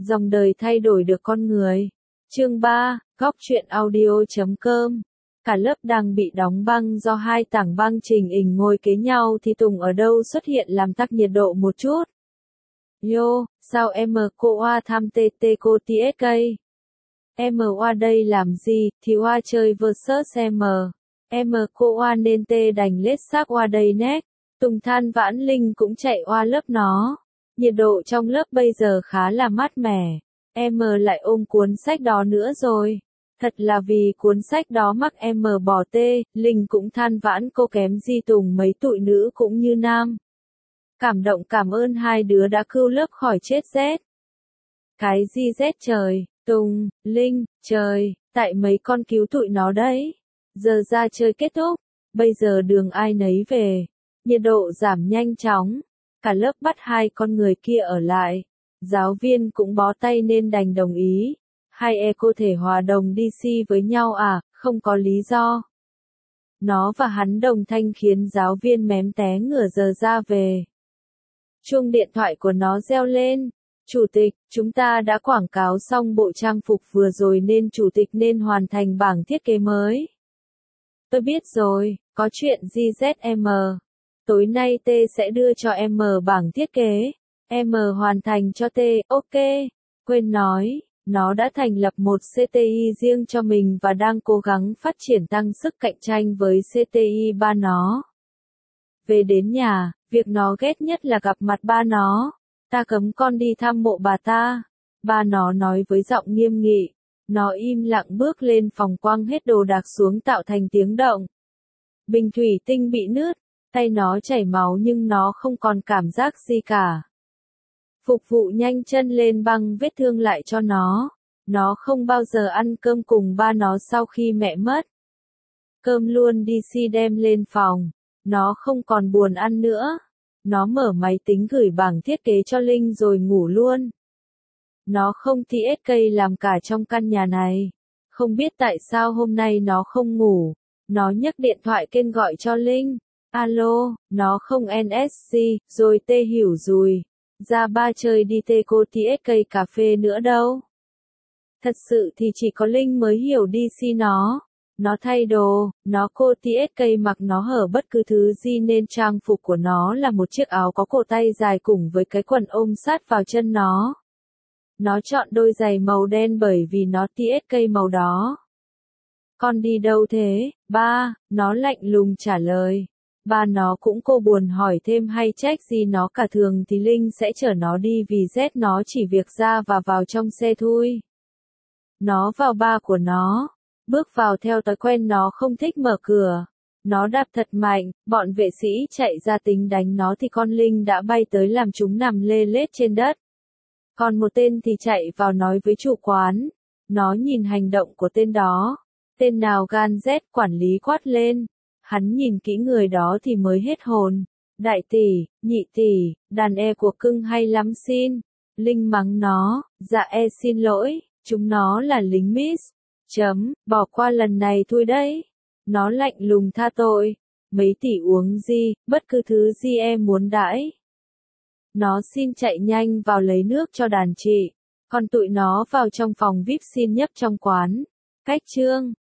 Dòng đời thay đổi được con người. Chương 3, Góc truyện audio.com. Cả lớp đang bị đóng băng do hai tảng băng chình ình ngồi kế nhau thì Tùng ở đâu xuất hiện làm tắc nhiệt độ một chút. Yo, sao em cô oa thăm TT cô TSK? Em oa đây làm gì, thì oa chơi versus em. Em cô oa nên tê đành lết xác oa đây nét. Tùng than vãn Linh cũng chạy oa lớp nó. Nhiệt độ trong lớp bây giờ khá là mát mẻ. Em lại ôm cuốn sách đó nữa rồi. Thật là vì cuốn sách đó mắc em bỏ tê. Linh cũng than vãn cô kém Di Tùng mấy tụi nữ cũng như nam. Cảm động cảm ơn hai đứa đã cứu lớp khỏi chết rét. Cái gì rét trời, Tùng, Linh, trời, tại mấy con cứu tụi nó đấy. Giờ ra chơi kết thúc, bây giờ đường ai nấy về. Nhiệt độ giảm nhanh chóng, cả lớp bắt hai con người kia ở lại. Giáo viên cũng bó tay nên đành đồng ý. Hai cô thể hòa đồng DC với nhau à, không có lý do. Nó và hắn đồng thanh khiến giáo viên mém té ngửa giờ ra về. Chuông điện thoại của nó reo lên. Chủ tịch, chúng ta đã quảng cáo xong bộ trang phục vừa rồi nên chủ tịch nên hoàn thành bảng thiết kế mới. Tôi biết rồi, có chuyện GZM. Tối nay T sẽ đưa cho em bảng thiết kế. Em hoàn thành cho T, ok. Quên nói, nó đã thành lập một CTI riêng cho mình và đang cố gắng phát triển tăng sức cạnh tranh với CTI ba nó. Về đến nhà, việc nó ghét nhất là gặp mặt ba nó. Ta cấm con đi thăm mộ bà ta. Ba nó nói với giọng nghiêm nghị. Nó im lặng bước lên phòng quăng hết đồ đạc xuống tạo thành tiếng động. Bình thủy tinh bị nứt, tay nó chảy máu nhưng nó không còn cảm giác gì cả. Phục vụ nhanh chân lên băng vết thương lại cho nó. Nó không bao giờ ăn cơm cùng ba nó sau khi mẹ mất. Cơm luôn DC đem lên phòng. Nó không còn buồn ăn nữa. Nó mở máy tính gửi bảng thiết kế cho Linh rồi ngủ luôn. Nó không TSK làm cả trong căn nhà này. Không biết tại sao hôm nay nó không ngủ. Nó nhấc điện thoại kêu gọi cho Linh. Alo, nó không NSC, rồi tê hiểu rồi. Ra ba chơi đi tê cô TSK cà phê nữa đâu. Thật sự thì chỉ có Linh mới hiểu DC nó. Nó thay đồ, nó cô TSK mặc nó hở bất cứ thứ gì nên trang phục của nó là một chiếc áo có cổ tay dài cùng với cái quần ôm sát vào chân nó. Nó chọn đôi giày màu đen bởi vì nó TSK màu đó. Con đi đâu thế, ba? Nó lạnh lùng trả lời. Ba nó cũng cô buồn hỏi thêm hay trách gì nó cả thường thì Linh sẽ chở nó đi vì rét nó chỉ việc ra và vào trong xe thôi. Nó vào ba của nó. Bước vào theo thói quen nó không thích mở cửa. Nó đạp thật mạnh, bọn vệ sĩ chạy ra tính đánh nó thì con Linh đã bay tới làm chúng nằm lê lết trên đất. Còn một tên thì chạy vào nói với chủ quán. Nó nhìn hành động của tên đó. Tên nào gan rét quản lý quát lên. Hắn nhìn kỹ người đó thì mới hết hồn. Đại tỷ, nhị tỷ, đàn của cưng hay lắm xin. Linh mắng nó, dạ xin lỗi, chúng nó là lính miss. Bỏ qua lần này thôi đấy. Nó lạnh lùng tha tội. Mấy tỷ uống gì, bất cứ thứ gì em muốn đãi. Nó xin chạy nhanh vào lấy nước cho đàn chị. Còn tụi nó vào trong phòng VIP xin nhấp trong quán. Cách chương.